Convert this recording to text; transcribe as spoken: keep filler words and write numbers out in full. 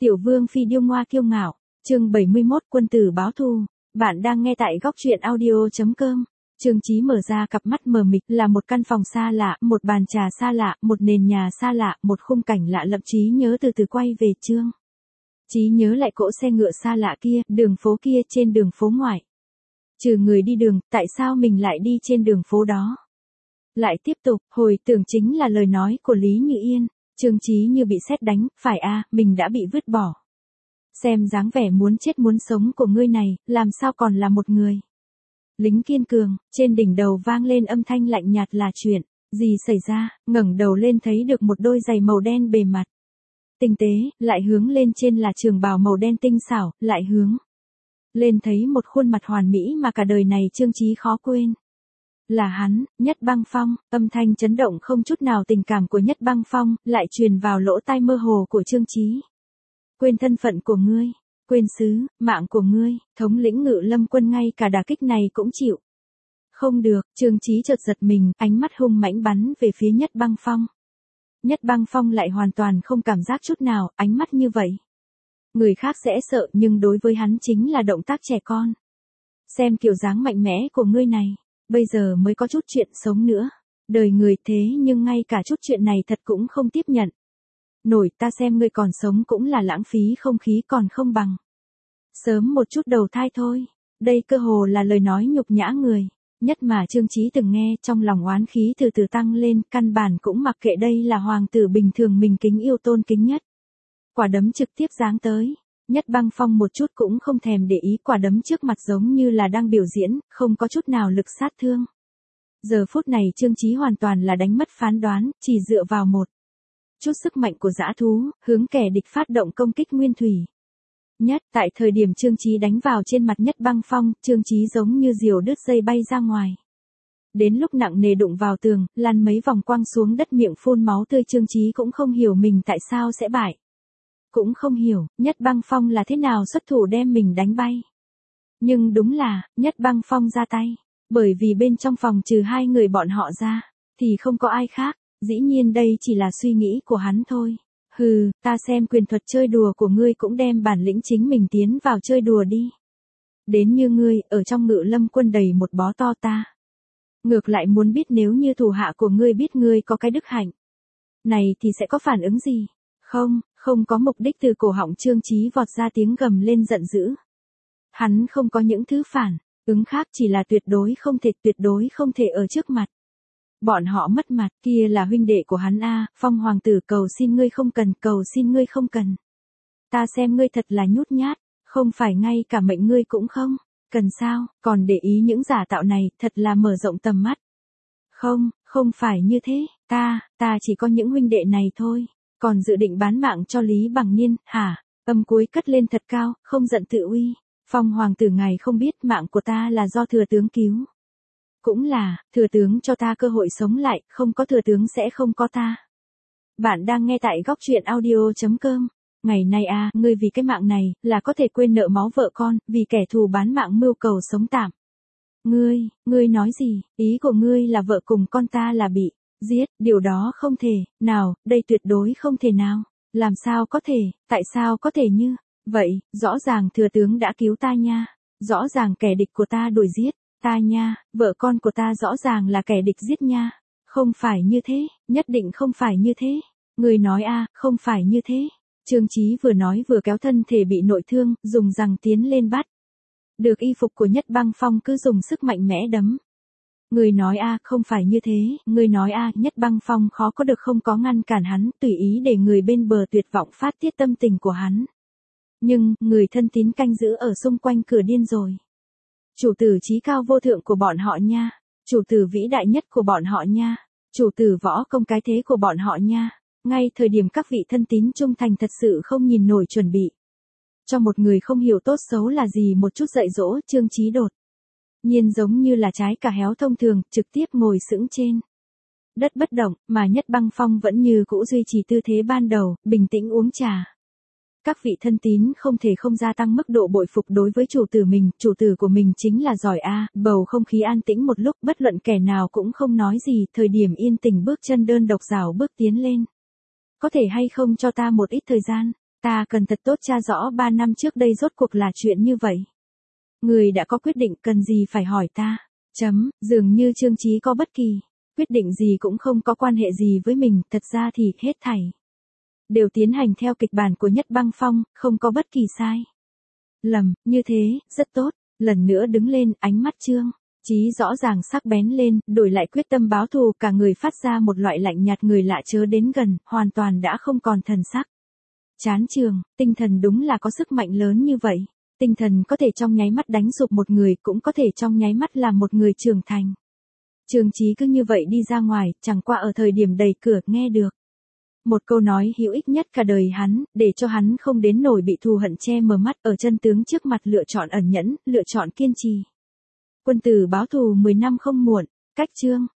Tiểu vương phi điêu ngoa kiêu ngạo, chương bảy mươi mốt quân tử báo thù. Bạn đang nghe tại góc truyện audio.com. Trương Chí mở ra cặp mắt mờ mịt, là một căn phòng xa lạ, một bàn trà xa lạ, một nền nhà xa lạ, một khung cảnh lạ lẫm. Trí nhớ từ từ quay về Trương Chí nhớ lại cỗ xe ngựa xa lạ kia, đường phố kia, trên đường phố ngoại. Trừ người đi đường, tại sao mình lại đi trên đường phố đó? Lại tiếp tục, hồi tưởng chính là lời nói của Lý Như Yên. Trương Chí như bị sét đánh, phải a, mình đã bị vứt bỏ. Xem dáng vẻ muốn chết muốn sống của ngươi này, làm sao còn là một người lính kiên cường. Trên đỉnh đầu vang lên âm thanh lạnh nhạt, là chuyện gì xảy ra? Ngẩng đầu lên thấy được một đôi giày màu đen bề mặt tinh tế, lại hướng lên trên là trường bào màu đen tinh xảo, lại hướng lên thấy một khuôn mặt hoàn mỹ mà cả đời này Trương Chí khó quên. Là hắn, Nhất Băng Phong. Âm thanh chấn động không chút nào tình cảm của Nhất Băng Phong, lại truyền vào lỗ tai mơ hồ của Trương Chí. Quên thân phận của ngươi, quên sứ, mạng của ngươi, thống lĩnh Ngự Lâm quân ngay cả đả kích này cũng chịu không được. Trương Chí chợt giật mình, ánh mắt hung mãnh bắn về phía Nhất Băng Phong. Nhất Băng Phong lại hoàn toàn không cảm giác chút nào, ánh mắt như vậy. Người khác sẽ sợ, nhưng đối với hắn chính là động tác trẻ con. Xem kiểu dáng mạnh mẽ của ngươi này, bây giờ mới có chút chuyện sống nữa. Đời người thế nhưng ngay cả chút chuyện này thật cũng không tiếp nhận nổi. Ta xem ngươi còn sống cũng là lãng phí không khí, còn không bằng sớm một chút đầu thai thôi. Đây cơ hồ là lời nói nhục nhã người nhất mà Trương Chí từng nghe, trong lòng oán khí từ từ tăng lên, căn bản cũng mặc kệ đây là hoàng tử bình thường mình kính yêu tôn kính nhất. Quả đấm trực tiếp giáng tới. Nhất Băng Phong một chút cũng không thèm để ý, quả đấm trước mặt giống như là đang biểu diễn, không có chút nào lực sát thương. Giờ phút này Trương Chí hoàn toàn là đánh mất phán đoán, chỉ dựa vào một chút sức mạnh của dã thú, hướng kẻ địch phát động công kích nguyên thủy. Nhất, tại thời điểm Trương Chí đánh vào trên mặt Nhất Băng Phong, Trương Chí giống như diều đứt dây bay ra ngoài. Đến lúc nặng nề đụng vào tường, lăn mấy vòng quăng xuống đất, miệng phun máu tươi. Trương Chí cũng không hiểu mình tại sao sẽ bại. Cũng không hiểu, Nhất Băng Phong là thế nào xuất thủ đem mình đánh bay. Nhưng đúng là, Nhất Băng Phong ra tay. Bởi vì bên trong phòng trừ hai người bọn họ ra, thì không có ai khác. Dĩ nhiên đây chỉ là suy nghĩ của hắn thôi. Hừ, ta xem quyền thuật chơi đùa của ngươi cũng đem bản lĩnh chính mình tiến vào chơi đùa đi. Đến như ngươi, ở trong Ngự Lâm quân đầy một bó to, ta ngược lại muốn biết nếu như thủ hạ của ngươi biết ngươi có cái đức hạnh này thì sẽ có phản ứng gì. Không, không có mục đích. Từ cổ họng Trương Chí vọt ra tiếng gầm lên giận dữ. Hắn không có những thứ phản ứng khác, chỉ là tuyệt đối không thể, tuyệt đối không thể ở trước mặt bọn họ mất mặt. Kia là huynh đệ của hắn a, Phong hoàng tử, cầu xin ngươi không cần, cầu xin ngươi không cần. Ta xem ngươi thật là nhút nhát, không phải ngay cả mệnh ngươi cũng không cần sao, còn để ý những giả tạo này, thật là mở rộng tầm mắt. Không, không phải như thế, ta, ta chỉ có những huynh đệ này thôi, còn dự định bán mạng cho Lý Bằng Niên, hả? Âm cuối cất lên thật cao, không giận tự uy. Phong hoàng tử, ngài không biết mạng của ta là do thừa tướng cứu. Cũng là, thừa tướng cho ta cơ hội sống lại, không có thừa tướng sẽ không có ta. Bạn đang nghe tại góc truyện audio.com. Ngày nay a, à, ngươi vì cái mạng này, là có thể quên nợ máu vợ con, vì kẻ thù bán mạng mưu cầu sống tạm. Ngươi, ngươi nói gì, ý của ngươi là vợ cùng con ta là bị giết, điều đó không thể, nào, đây tuyệt đối không thể nào. Làm sao có thể, tại sao có thể như vậy? Rõ ràng thừa tướng đã cứu ta nha, rõ ràng kẻ địch của ta đuổi giết ta nha, vợ con của ta rõ ràng là kẻ địch giết nha. Không phải như thế, nhất định không phải như thế. Người nói a, à, không phải như thế. Trương Chí vừa nói vừa kéo thân thể bị nội thương, dùng răng tiến lên bắt được y phục của Nhất Băng Phong, cứ dùng sức mạnh mẽ đấm. Người nói a, à, không phải như thế. Người nói a, à, Nhất Băng Phong khó có được không có ngăn cản hắn, tùy ý để người bên bờ tuyệt vọng phát tiết tâm tình của hắn. Nhưng, người thân tín canh giữ ở xung quanh cửa điên rồi. Chủ tử chí cao vô thượng của bọn họ nha, chủ tử vĩ đại nhất của bọn họ nha, chủ tử võ công cái thế của bọn họ nha. Ngay thời điểm các vị thân tín trung thành thật sự không nhìn nổi, chuẩn bị cho một người không hiểu tốt xấu là gì một chút dạy dỗ, Trương Chí đột nhiên giống như là trái cà héo thông thường, trực tiếp ngồi sững trên đất bất động, mà Nhất Băng Phong vẫn như cũ duy trì tư thế ban đầu, bình tĩnh uống trà. Các vị thân tín không thể không gia tăng mức độ bội phục đối với chủ tử mình, chủ tử của mình chính là giỏi a. Bầu không khí an tĩnh một lúc, bất luận kẻ nào cũng không nói gì, thời điểm yên tĩnh bước chân đơn độc rảo bước tiến lên. Có thể hay không cho ta một ít thời gian? Ta cần thật tốt tra rõ ba năm trước đây rốt cuộc là chuyện như vậy. Người đã có quyết định cần gì phải hỏi ta. Chấm, dường như Trương Chí có bất kỳ quyết định gì cũng không có quan hệ gì với mình, thật ra thì hết thảy đều tiến hành theo kịch bản của Nhất Băng Phong, không có bất kỳ sai lầm, như thế, rất tốt. Lần nữa đứng lên, ánh mắt Trương Chí rõ ràng sắc bén lên, đổi lại quyết tâm báo thù, cả người phát ra một loại lạnh nhạt, người lạ chớ đến gần, hoàn toàn đã không còn thần sắc. Chán trường, tinh thần đúng là có sức mạnh lớn như vậy. Tinh thần có thể trong nháy mắt đánh sụp một người, cũng có thể trong nháy mắt làm một người trưởng thành. Trương Chí cứ như vậy đi ra ngoài, chẳng qua ở thời điểm đẩy cửa nghe được một câu nói hữu ích nhất cả đời hắn, để cho hắn không đến nổi bị thù hận che mờ mắt, ở chân tướng trước mặt lựa chọn ẩn nhẫn, lựa chọn kiên trì. Quân tử báo thù mười năm không muộn, cách Trương